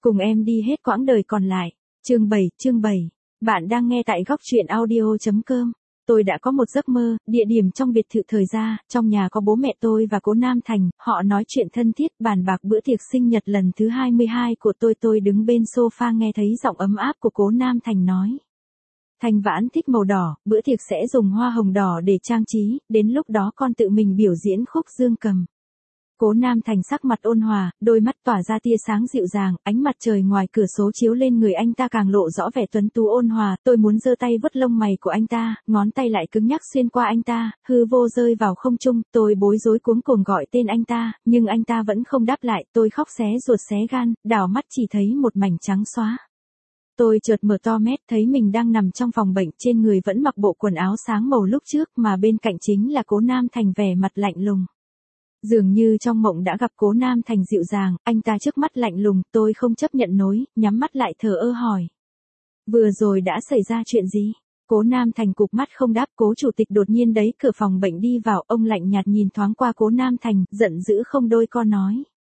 Cùng em đi hết quãng đời còn lại. Chương 7. Bạn đang nghe tại góc truyện audio.com. Tôi đã có một giấc mơ, địa điểm trong biệt thự thời gia, trong nhà có bố mẹ tôi và Cố Nam Thành, họ nói chuyện thân thiết, bàn bạc bữa tiệc sinh nhật lần thứ 22 của tôi đứng bên sofa nghe thấy giọng ấm áp của Cố Nam Thành nói. Thành Vãn thích màu đỏ, bữa tiệc sẽ dùng hoa hồng đỏ để trang trí, đến lúc đó con tự mình biểu diễn khúc dương cầm. Cố Nam Thành sắc mặt ôn hòa, đôi mắt tỏa ra tia sáng dịu dàng, ánh mặt trời ngoài cửa sổ chiếu lên người anh ta càng lộ rõ vẻ tuấn tú ôn hòa, tôi muốn giơ tay vuốt lông mày của anh ta, ngón tay lại cứng nhắc xuyên qua anh ta, hư vô rơi vào không trung, tôi bối rối cuống cuồng gọi tên anh ta, nhưng anh ta vẫn không đáp lại, tôi khóc xé ruột xé gan, đảo mắt chỉ thấy một mảnh trắng xóa. Tôi chợt mở to mắt thấy mình đang nằm trong phòng bệnh, trên người vẫn mặc bộ quần áo sáng màu lúc trước mà bên cạnh chính là Cố Nam Thành vẻ mặt lạnh lùng. Dường như trong mộng đã gặp Cố Nam Thành dịu dàng, anh ta trước mắt lạnh lùng, tôi không chấp nhận nổi, nhắm mắt lại thờ ơ hỏi. Vừa rồi đã xảy ra chuyện gì? Cố Nam Thành cụp mắt không đáp, Cố chủ tịch đột nhiên đẩy cửa phòng bệnh đi vào, ông lạnh nhạt nhìn thoáng qua Cố Nam Thành, giận dữ không đôi con nói.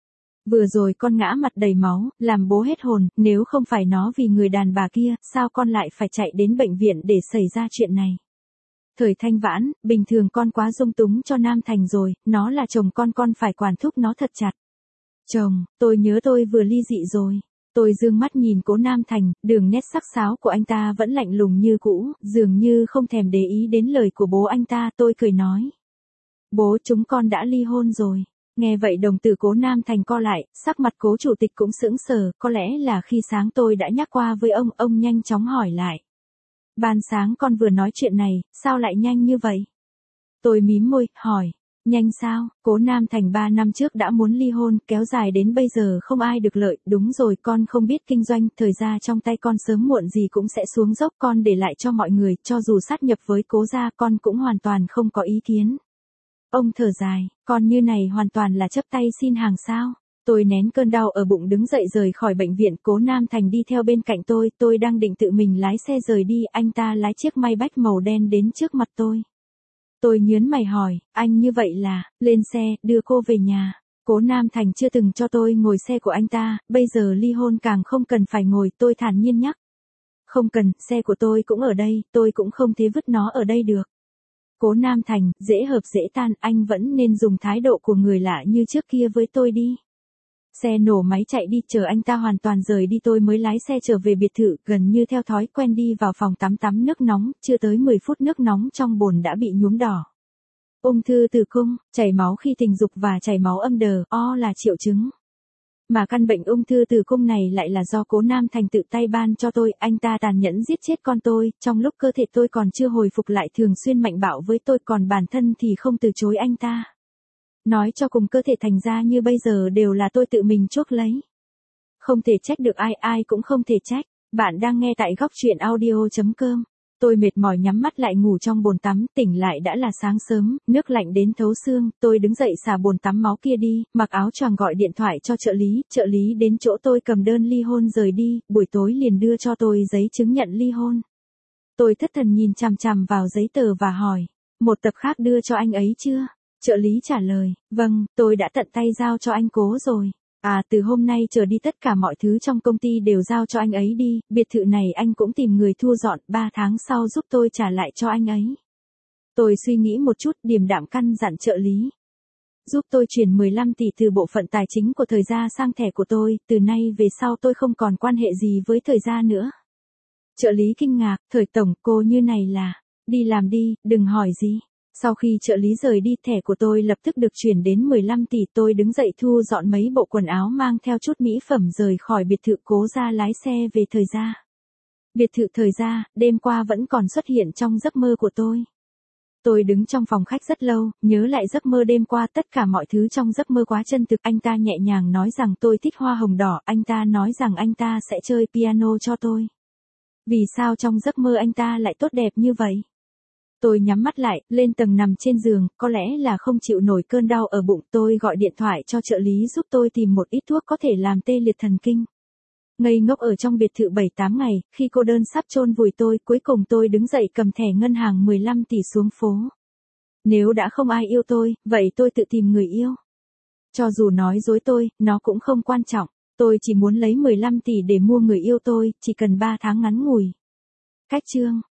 Vừa rồi con ngã mặt đầy máu, làm bố hết hồn, nếu không phải nó vì người đàn bà kia, sao con lại phải chạy đến bệnh viện để xảy ra chuyện này? Thời Thanh Vãn, bình thường con quá dung túng cho Nam Thành rồi, nó là chồng con phải quản thúc nó thật chặt. Chồng, tôi nhớ tôi vừa ly dị rồi. Tôi dương mắt nhìn Cố Nam Thành, đường nét sắc sáo của anh ta vẫn lạnh lùng như cũ, dường như không thèm để ý đến lời của bố anh ta, tôi cười nói. Bố chúng con đã ly hôn rồi. Nghe vậy đồng tử Cố Nam Thành co lại, sắc mặt Cố chủ tịch cũng sững sờ, có lẽ là khi sáng tôi đã nhắc qua với ông nhanh chóng hỏi lại. Ban sáng con vừa nói chuyện này, sao lại nhanh như vậy? Tôi mím môi, hỏi, nhanh sao? Cố Nam Thành 3 năm trước đã muốn ly hôn, kéo dài đến bây giờ không ai được lợi, đúng rồi con không biết kinh doanh, thời gian trong tay con sớm muộn gì cũng sẽ xuống dốc, con để lại cho mọi người, cho dù sát nhập với Cố gia con cũng hoàn toàn không có ý kiến. Ông thở dài, con như này hoàn toàn là chấp tay xin hàng sao? Tôi nén cơn đau ở bụng đứng dậy rời khỏi bệnh viện, Cố Nam Thành đi theo bên cạnh tôi đang định tự mình lái xe rời đi, anh ta lái chiếc Maybach màu đen đến trước mặt tôi. Tôi nhớn mày hỏi, anh như vậy là, lên xe, đưa cô về nhà. Cố Nam Thành chưa từng cho tôi ngồi xe của anh ta, bây giờ ly hôn càng không cần phải ngồi, tôi thản nhiên nhắc. Không cần, xe của tôi cũng ở đây, tôi cũng không thể vứt nó ở đây được. Cố Nam Thành, dễ hợp dễ tan, anh vẫn nên dùng thái độ của người lạ như trước kia với tôi đi. Xe nổ máy chạy đi, chờ anh ta hoàn toàn rời đi tôi mới lái xe trở về biệt thự, gần như theo thói quen đi vào phòng tắm nước nóng, chưa tới 10 phút nước nóng trong bồn đã bị nhuốm đỏ. Ung thư tử cung, chảy máu khi tình dục và chảy máu âm đờ, là triệu chứng. Mà căn bệnh ung thư tử cung này lại là do Cố Nam Thành tự tay ban cho tôi, anh ta tàn nhẫn giết chết con tôi, trong lúc cơ thể tôi còn chưa hồi phục lại thường xuyên mạnh bạo với tôi, còn bản thân thì không từ chối anh ta. Nói cho cùng cơ thể thành ra như bây giờ đều là tôi tự mình chuốc lấy. Không thể trách được ai cũng không thể trách. Bạn đang nghe tại góc truyện audio.com. Tôi mệt mỏi nhắm mắt lại ngủ trong bồn tắm, tỉnh lại đã là sáng sớm, nước lạnh đến thấu xương, tôi đứng dậy xả bồn tắm máu kia đi, mặc áo choàng gọi điện thoại cho trợ lý đến chỗ tôi cầm đơn ly hôn rời đi, buổi tối liền đưa cho tôi giấy chứng nhận ly hôn. Tôi thất thần nhìn chằm chằm vào giấy tờ và hỏi, một tập khác đưa cho anh ấy chưa? Trợ lý trả lời, vâng, tôi đã tận tay giao cho anh Cố rồi. Từ hôm nay trở đi tất cả mọi thứ trong công ty đều giao cho anh ấy đi, biệt thự này anh cũng tìm người thu dọn, 3 tháng sau giúp tôi trả lại cho anh ấy. Tôi suy nghĩ một chút, điềm đạm căn dặn trợ lý. Giúp tôi chuyển 15 tỷ từ bộ phận tài chính của thời gia sang thẻ của tôi, từ nay về sau tôi không còn quan hệ gì với thời gia nữa. Trợ lý kinh ngạc, Thời tổng, cô như này là, đi làm đi, đừng hỏi gì. Sau khi trợ lý rời đi, thẻ của tôi lập tức được chuyển đến 15 tỷ, tôi đứng dậy thu dọn mấy bộ quần áo mang theo chút mỹ phẩm rời khỏi biệt thự Cố gia lái xe về thời gia. Biệt thự thời gia, đêm qua vẫn còn xuất hiện trong giấc mơ của tôi. Tôi đứng trong phòng khách rất lâu, nhớ lại giấc mơ đêm qua, tất cả mọi thứ trong giấc mơ quá chân thực. Anh ta nhẹ nhàng nói rằng tôi thích hoa hồng đỏ, anh ta nói rằng anh ta sẽ chơi piano cho tôi. Vì sao trong giấc mơ anh ta lại tốt đẹp như vậy? Tôi nhắm mắt lại, lên tầng nằm trên giường, có lẽ là không chịu nổi cơn đau ở bụng, tôi gọi điện thoại cho trợ lý giúp tôi tìm một ít thuốc có thể làm tê liệt thần kinh. Ngây ngốc ở trong biệt thự 7-8 ngày, khi cô đơn sắp chôn vùi tôi, cuối cùng tôi đứng dậy cầm thẻ ngân hàng 15 tỷ xuống phố. Nếu đã không ai yêu tôi, vậy tôi tự tìm người yêu. Cho dù nói dối tôi, nó cũng không quan trọng. Tôi chỉ muốn lấy 15 tỷ để mua người yêu tôi, chỉ cần 3 tháng ngắn ngủi. Cách chương